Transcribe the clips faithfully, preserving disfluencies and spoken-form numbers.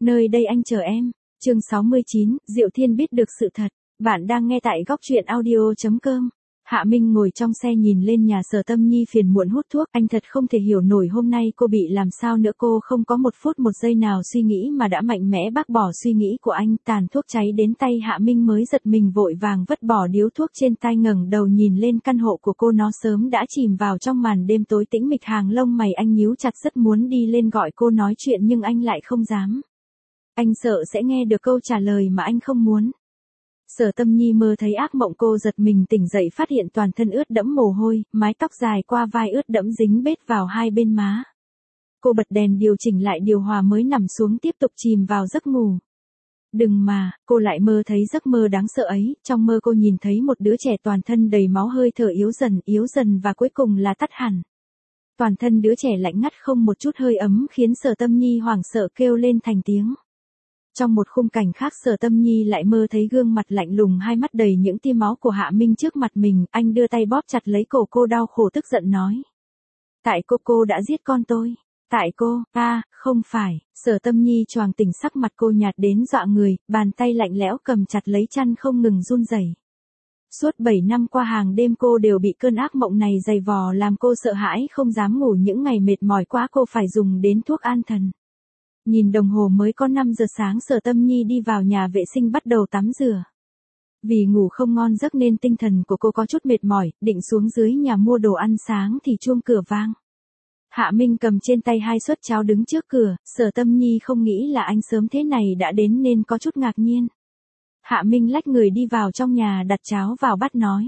Nơi đây anh chờ em. Chương sáu mươi chín, Diệu Thiên biết được sự thật. Bạn đang nghe tại góc truyện audio chấm com. Hạ Minh ngồi trong xe nhìn lên nhà Sở Tâm Nhi phiền muộn hút thuốc, anh thật không thể hiểu nổi hôm nay cô bị làm sao nữa. Cô không có một phút một giây nào suy nghĩ mà đã mạnh mẽ bác bỏ suy nghĩ của anh. Tàn thuốc cháy đến tay Hạ Minh mới giật mình vội vàng vứt bỏ điếu thuốc trên tay, ngẩng đầu nhìn lên căn hộ của cô, nó sớm đã chìm vào trong màn đêm tối tĩnh mịch. Hàng lông mày anh nhíu chặt, rất muốn đi lên gọi cô nói chuyện nhưng anh lại không dám. Anh sợ sẽ nghe được câu trả lời mà anh không muốn. Sở Tâm Nhi mơ thấy ác mộng, cô giật mình tỉnh dậy phát hiện toàn thân ướt đẫm mồ hôi, mái tóc dài qua vai ướt đẫm dính bết vào hai bên má. Cô bật đèn điều chỉnh lại điều hòa mới nằm xuống tiếp tục chìm vào giấc ngủ. Đừng mà, cô lại mơ thấy giấc mơ đáng sợ ấy. Trong mơ cô nhìn thấy một đứa trẻ toàn thân đầy máu, hơi thở yếu dần, yếu dần và cuối cùng là tắt hẳn. Toàn thân đứa trẻ lạnh ngắt không một chút hơi ấm khiến Sở Tâm Nhi hoảng sợ kêu lên thành tiếng. Trong một khung cảnh khác, Sở Tâm Nhi lại mơ thấy gương mặt lạnh lùng, hai mắt đầy những tia máu của Hạ Minh trước mặt mình. Anh đưa tay bóp chặt lấy cổ cô, đau khổ tức giận nói. Tại cô, cô đã giết con tôi. Tại cô, a à, không phải. Sở Tâm Nhi choàng tỉnh, sắc mặt cô nhạt đến dọa người, bàn tay lạnh lẽo cầm chặt lấy chăn không ngừng run rẩy. Suốt bảy năm qua hàng đêm cô đều bị cơn ác mộng này giày vò, làm cô sợ hãi không dám ngủ. Những ngày mệt mỏi quá cô phải dùng đến thuốc an thần. Nhìn đồng hồ mới có năm giờ sáng, Sở Tâm Nhi đi vào nhà vệ sinh bắt đầu tắm rửa. Vì ngủ không ngon giấc nên tinh thần của cô có chút mệt mỏi, định xuống dưới nhà mua đồ ăn sáng thì chuông cửa vang. Hạ Minh cầm trên tay hai suất cháo đứng trước cửa. Sở Tâm Nhi không nghĩ là anh sớm thế này đã đến nên có chút ngạc nhiên. Hạ Minh lách người đi vào trong nhà đặt cháo vào bát nói.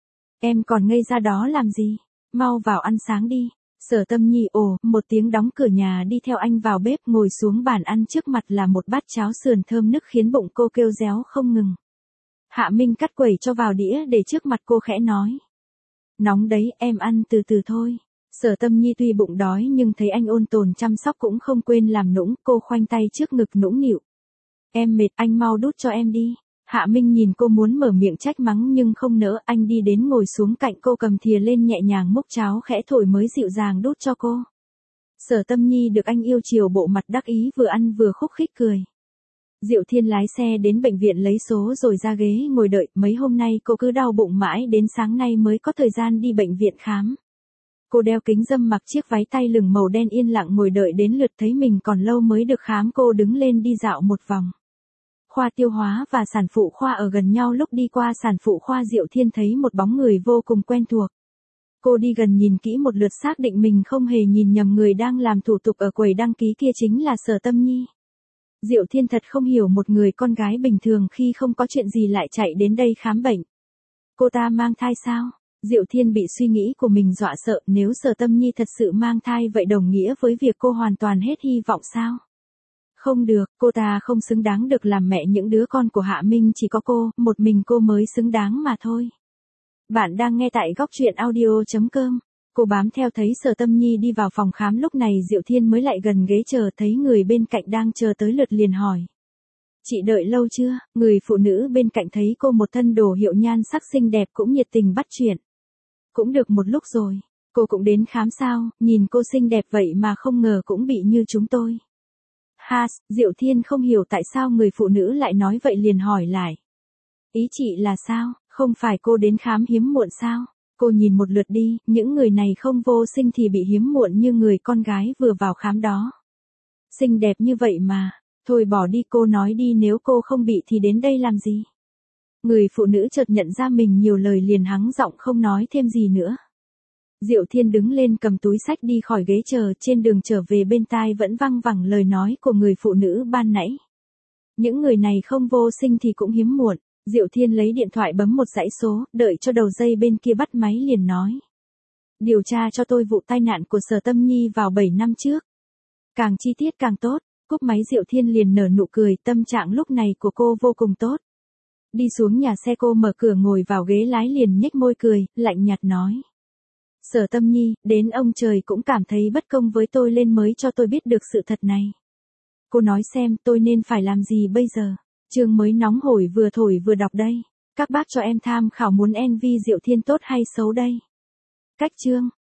Em còn ngây ra đó làm gì? Mau vào ăn sáng đi. Sở Tâm Nhi ồ một tiếng đóng cửa nhà, đi theo anh vào bếp, ngồi xuống bàn ăn, trước mặt là một bát cháo sườn thơm nức khiến bụng cô kêu réo không ngừng. Hạ Minh cắt quẩy cho vào đĩa để trước mặt cô khẽ nói. Nóng đấy, em ăn từ từ thôi. Sở Tâm Nhi tuy bụng đói nhưng thấy anh ôn tồn chăm sóc cũng không quên làm nũng, cô khoanh tay trước ngực nũng nịu. Em mệt, anh mau đút cho em đi. Hạ Minh nhìn cô muốn mở miệng trách mắng nhưng không nỡ, anh đi đến ngồi xuống cạnh cô, cầm thìa lên nhẹ nhàng múc cháo khẽ thổi mới dịu dàng đút cho cô. Sở Tâm Nhi được anh yêu chiều, bộ mặt đắc ý, vừa ăn vừa khúc khích cười. Diệu Thiên lái xe đến bệnh viện lấy số rồi ra ghế ngồi đợi. Mấy hôm nay cô cứ đau bụng mãi, đến sáng nay mới có thời gian đi bệnh viện khám. Cô đeo kính râm, mặc chiếc váy tay lửng màu đen, yên lặng ngồi đợi đến lượt, thấy mình còn lâu mới được khám. Cô đứng lên đi dạo một vòng. Khoa tiêu hóa và sản phụ khoa ở gần nhau, lúc đi qua sản phụ khoa Diệu Thiên thấy một bóng người vô cùng quen thuộc. Cô đi gần nhìn kỹ một lượt, xác định mình không hề nhìn nhầm người đang làm thủ tục ở quầy đăng ký kia chính là Sở Tâm Nhi. Diệu Thiên thật không hiểu một người con gái bình thường khi không có chuyện gì lại chạy đến đây khám bệnh. Cô ta mang thai sao? Diệu Thiên bị suy nghĩ của mình dọa sợ, nếu Sở Tâm Nhi thật sự mang thai vậy đồng nghĩa với việc cô hoàn toàn hết hy vọng sao? Không được, cô ta không xứng đáng được làm mẹ những đứa con của Hạ Minh, chỉ có cô, một mình cô mới xứng đáng mà thôi. Bạn đang nghe tại góc truyện audio chấm com. Cô bám theo thấy Sở Tâm Nhi đi vào phòng khám, lúc này Diệu Thiên mới lại gần ghế chờ, thấy người bên cạnh đang chờ tới lượt liền hỏi. Chị đợi lâu chưa? Người phụ nữ bên cạnh thấy cô một thân đồ hiệu nhan sắc xinh đẹp cũng nhiệt tình bắt chuyện. Cũng được một lúc rồi, cô cũng đến khám sao? Nhìn cô xinh đẹp vậy mà không ngờ cũng bị như chúng tôi. Ha, Diệu Thiên không hiểu tại sao người phụ nữ lại nói vậy liền hỏi lại. Ý chị là sao? Không phải cô đến khám hiếm muộn sao? Cô nhìn một lượt đi, những người này không vô sinh thì bị hiếm muộn như người con gái vừa vào khám đó. Xinh đẹp như vậy mà, thôi bỏ đi, cô nói đi, nếu cô không bị thì đến đây làm gì? Người phụ nữ chợt nhận ra mình nhiều lời liền hắng giọng không nói thêm gì nữa. Diệu Thiên đứng lên cầm túi xách đi khỏi ghế chờ, trên đường trở về bên tai vẫn văng vẳng lời nói của người phụ nữ ban nãy. Những người này không vô sinh thì cũng hiếm muộn. Diệu Thiên lấy điện thoại bấm một dãy số, đợi cho đầu dây bên kia bắt máy liền nói. Điều tra cho tôi vụ tai nạn của Sở Tâm Nhi vào bảy năm trước. Càng chi tiết càng tốt. Cúp máy Diệu Thiên liền nở nụ cười, tâm trạng lúc này của cô vô cùng tốt. Đi xuống nhà xe, cô mở cửa ngồi vào ghế lái liền nhếch môi cười, lạnh nhạt nói. Sở Tâm Nhi, đến ông trời cũng cảm thấy bất công với tôi lên mới cho tôi biết được sự thật này. Cô nói xem tôi nên phải làm gì bây giờ? Chương mới nóng hổi vừa thổi vừa đọc đây. Các bác cho em tham khảo, muốn en vê Diệu Thiên tốt hay xấu đây? Cách chương.